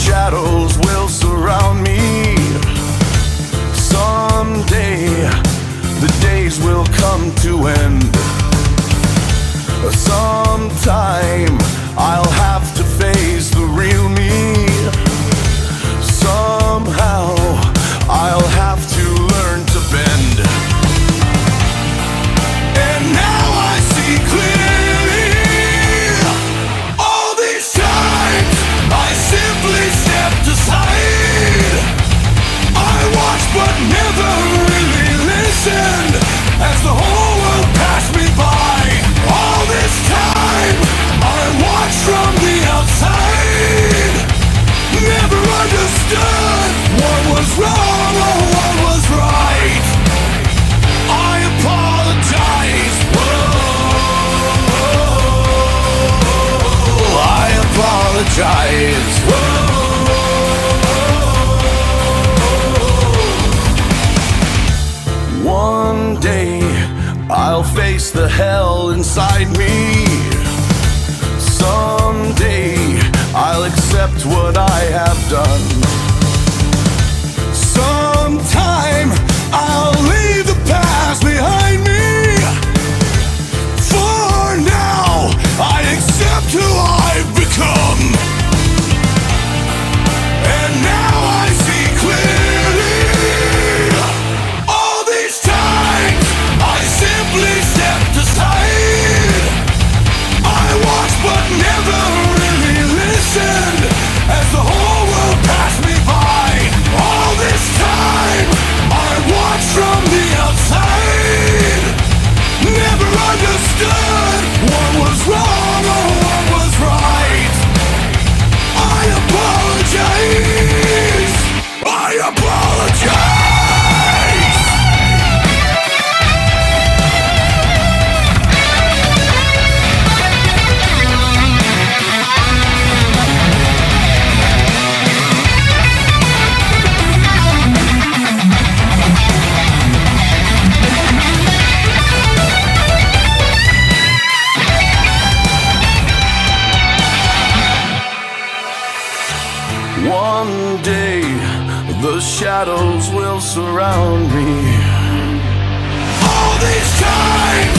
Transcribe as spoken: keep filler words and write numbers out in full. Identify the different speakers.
Speaker 1: shadows will surround me. Someday the days will come to end. Sometime I'll have to face the real me. Somehow I'll have to learn to bend. And now I see clearly. All these times I simply stepped aside. I watched but never really listened as the whole world passed me by. All this time I watched from the outside. Never understood what was wrong or what was right. I apologize. Whoa, I apologize. Whoa. One day I'll face the hell inside me. Someday I'll accept what I have done. Sometime I'll leave the past behind me. For now, I accept who I've become. And now I see clearly. All these times I simply stepped aside. I watched but never really listened as the whole world passed me by. All this time I watched from the outside. Never understood what was wrong or what was right. I apologize. I apologize. One day the shadows will surround me. All these times